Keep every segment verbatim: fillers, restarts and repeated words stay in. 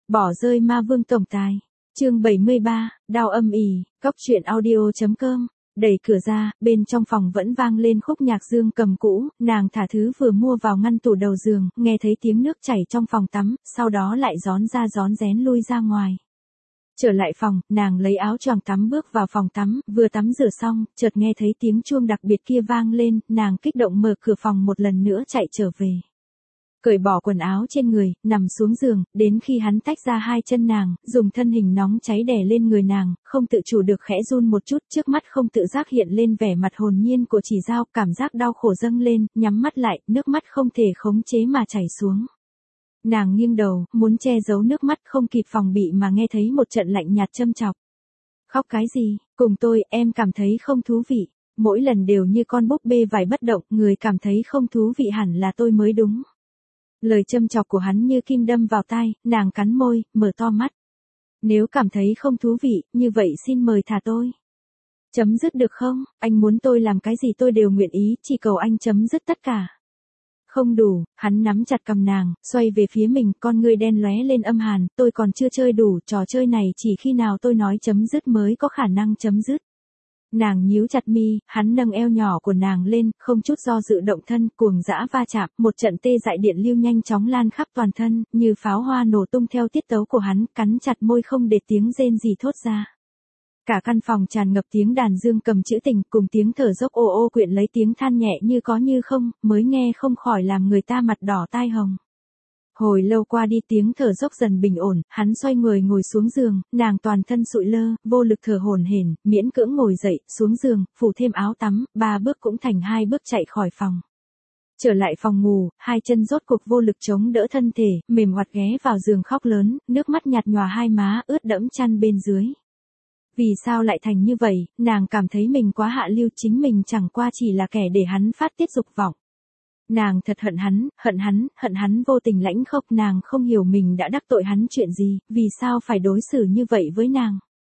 Bỏ rơi ma vương tổng tài. Chương bảy mươi ba, đau âm ỉ, cóc truyện audio.com. Đẩy cửa ra, bên trong phòng vẫn vang lên khúc nhạc dương cầm cũ, nàng thả thứ vừa mua vào ngăn tủ đầu giường, nghe thấy tiếng nước chảy trong phòng tắm, sau đó lại rón ra rón rén lui ra ngoài. Trở lại phòng, nàng lấy áo choàng tắm bước vào phòng tắm, vừa tắm rửa xong, chợt nghe thấy tiếng chuông đặc biệt kia vang lên, nàng kích động mở cửa phòng một lần nữa chạy trở về. Cởi bỏ quần áo trên người, nằm xuống giường, đến khi hắn tách ra hai chân nàng, dùng thân hình nóng cháy đè lên người nàng, không tự chủ được khẽ run một chút, trước mắt không tự giác hiện lên vẻ mặt hồn nhiên của Chỉ Dao, cảm giác đau khổ dâng lên, nhắm mắt lại, nước mắt không thể khống chế mà chảy xuống. Nàng nghiêng đầu, muốn che giấu nước mắt, không kịp phòng bị mà nghe thấy một trận lạnh nhạt châm chọc. Khóc cái gì, cùng tôi, em cảm thấy không thú vị. Mỗi lần đều như con búp bê vải bất động, người cảm thấy không thú vị hẳn là tôi mới đúng. Lời châm chọc của hắn như kim đâm vào tai, nàng cắn môi, mở to mắt. Nếu cảm thấy không thú vị, như vậy xin mời thả tôi. Chấm dứt được không, anh muốn tôi làm cái gì tôi đều nguyện ý, chỉ cầu anh chấm dứt tất cả. Không đủ, hắn nắm chặt cầm nàng, xoay về phía mình, con ngươi đen lóe lên âm hàn, tôi còn chưa chơi đủ, trò chơi này chỉ khi nào tôi nói chấm dứt mới có khả năng chấm dứt. Nàng nhíu chặt mi, hắn nâng eo nhỏ của nàng lên, không chút do dự động thân, cuồng dã va chạm, một trận tê dại điện lưu nhanh chóng lan khắp toàn thân, như pháo hoa nổ tung theo tiết tấu của hắn, cắn chặt môi không để tiếng rên gì thốt ra. Cả căn phòng tràn ngập tiếng đàn dương cầm trữ tình, cùng tiếng thở dốc ô ô quyện lấy tiếng than nhẹ như có như không, mới nghe không khỏi làm người ta mặt đỏ tai hồng. Hồi lâu qua đi tiếng thở dốc dần bình ổn, hắn xoay người ngồi xuống giường, nàng toàn thân sụi lơ, vô lực thở hổn hển, miễn cưỡng ngồi dậy, xuống giường, phủ thêm áo tắm, ba bước cũng thành hai bước chạy khỏi phòng. Trở lại phòng ngủ, hai chân rốt cuộc vô lực chống đỡ thân thể, mềm oặt ghé vào giường khóc lớn, nước mắt nhạt nhòa hai má, ướt đẫm chăn bên dưới. Vì sao lại thành như vậy, nàng cảm thấy mình quá hạ lưu, chính mình chẳng qua chỉ là kẻ để hắn phát tiết dục vọng. Nàng thật hận hắn, hận hắn, hận hắn vô tình lãnh khốc, nàng không hiểu mình đã đắc tội hắn chuyện gì, vì sao phải đối xử như vậy với nàng.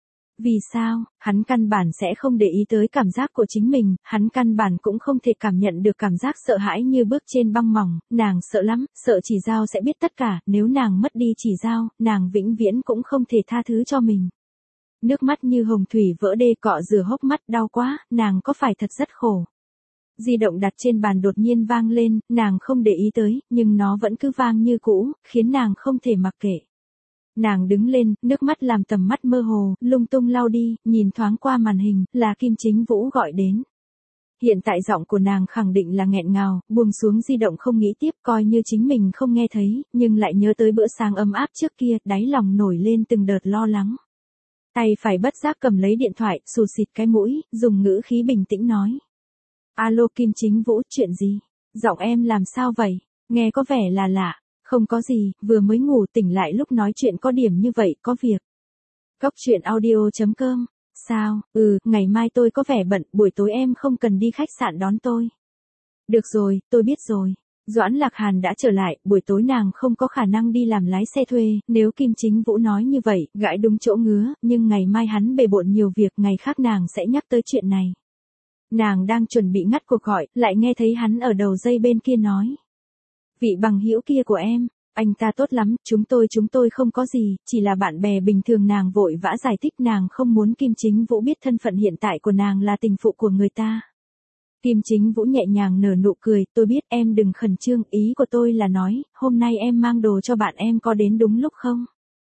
Vì sao, hắn căn bản sẽ không để ý tới cảm giác của chính mình, hắn căn bản cũng không thể cảm nhận được cảm giác sợ hãi như bước trên băng mỏng, nàng sợ lắm, sợ Chỉ Dao sẽ biết tất cả, nếu nàng mất đi Chỉ Dao, nàng vĩnh viễn cũng không thể tha thứ cho mình. Nước mắt như hồng thủy vỡ đê cọ rửa hốc mắt, đau quá, nàng có phải thật rất khổ. Di động đặt trên bàn đột nhiên vang lên, nàng không để ý tới, nhưng nó vẫn cứ vang như cũ, khiến nàng không thể mặc kệ. Nàng đứng lên, nước mắt làm tầm mắt mơ hồ, lung tung lau đi, nhìn thoáng qua màn hình, là Kim Chính Vũ gọi đến. Hiện tại giọng của nàng khẳng định là nghẹn ngào, buông xuống di động không nghĩ tiếp, coi như chính mình không nghe thấy, nhưng lại nhớ tới bữa sáng ấm áp trước kia, đáy lòng nổi lên từng đợt lo lắng. Tay phải bất giác cầm lấy điện thoại, sù xịt cái mũi, dùng ngữ khí bình tĩnh nói. Alo Kim Chính Vũ, chuyện gì? Giọng em làm sao vậy? Nghe có vẻ là lạ. Không có gì, vừa mới ngủ tỉnh lại lúc nói chuyện có điểm như vậy, có việc. Cóc truyện audio.com. Sao, ừ, ngày mai tôi có vẻ bận, buổi tối em không cần đi khách sạn đón tôi. Được rồi, tôi biết rồi. Doãn Lạc Hàn đã trở lại, buổi tối nàng không có khả năng đi làm lái xe thuê, nếu Kim Chính Vũ nói như vậy, gãi đúng chỗ ngứa, nhưng ngày mai hắn bề bộn nhiều việc, ngày khác nàng sẽ nhắc tới chuyện này. Nàng đang chuẩn bị ngắt cuộc gọi, lại nghe thấy hắn ở đầu dây bên kia nói. Vị bằng hữu kia của em, anh ta tốt lắm, chúng tôi chúng tôi không có gì, chỉ là bạn bè bình thường, nàng vội vã giải thích, nàng không muốn Kim Chính Vũ biết thân phận hiện tại của nàng là tình phụ của người ta. Kim Chính Vũ nhẹ nhàng nở nụ cười, tôi biết em đừng khẩn trương, ý của tôi là nói, hôm nay em mang đồ cho bạn em có đến đúng lúc không?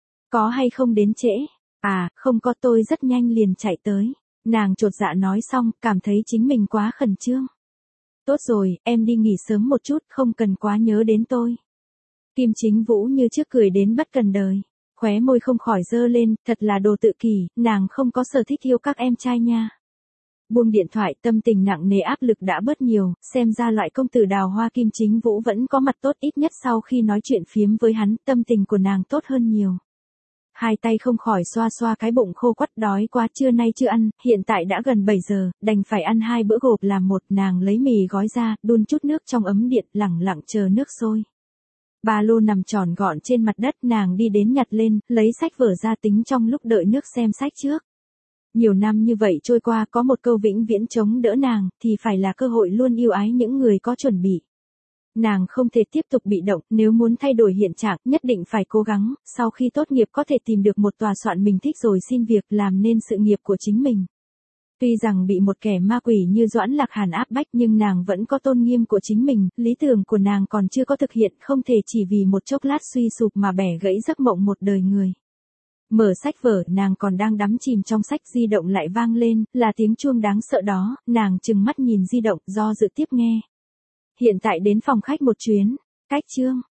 Có hay không đến trễ? À, không có, tôi rất nhanh liền chạy tới. Nàng chột dạ nói xong, cảm thấy chính mình quá khẩn trương. Tốt rồi, em đi nghỉ sớm một chút, không cần quá nhớ đến tôi. Kim Chính Vũ như trước cười đến bất cần đời. Khóe môi không khỏi dơ lên, thật là đồ tự kỷ, nàng không có sở thích yêu các em trai nha. Buông điện thoại, tâm tình nặng nề áp lực đã bớt nhiều, xem ra loại công tử đào hoa Kim Chính Vũ vẫn có mặt tốt, ít nhất sau khi nói chuyện phiếm với hắn, tâm tình của nàng tốt hơn nhiều. Hai tay không khỏi xoa xoa cái bụng khô quắt, đói quá, trưa nay chưa ăn, hiện tại đã gần bảy giờ, đành phải ăn hai bữa gộp làm một, nàng lấy mì gói ra, đun chút nước trong ấm điện, lẳng lặng chờ nước sôi. Ba lô nằm tròn gọn trên mặt đất, nàng đi đến nhặt lên, lấy sách vở ra tính trong lúc đợi nước xem sách trước. Nhiều năm như vậy trôi qua, có một câu vĩnh viễn chống đỡ nàng, thì phải là cơ hội luôn yêu ái những người có chuẩn bị. Nàng không thể tiếp tục bị động, nếu muốn thay đổi hiện trạng, nhất định phải cố gắng, sau khi tốt nghiệp có thể tìm được một tòa soạn mình thích rồi xin việc làm nên sự nghiệp của chính mình. Tuy rằng bị một kẻ ma quỷ như Doãn Lạc Hàn áp bách nhưng nàng vẫn có tôn nghiêm của chính mình, lý tưởng của nàng còn chưa có thực hiện, không thể chỉ vì một chốc lát suy sụp mà bẻ gãy giấc mộng một đời người. Mở sách vở, nàng còn đang đắm chìm trong sách, di động lại vang lên, là tiếng chuông đáng sợ đó, nàng trừng mắt nhìn di động, do dự tiếp nghe. Hiện tại đến phòng khách một chuyến, cách chương.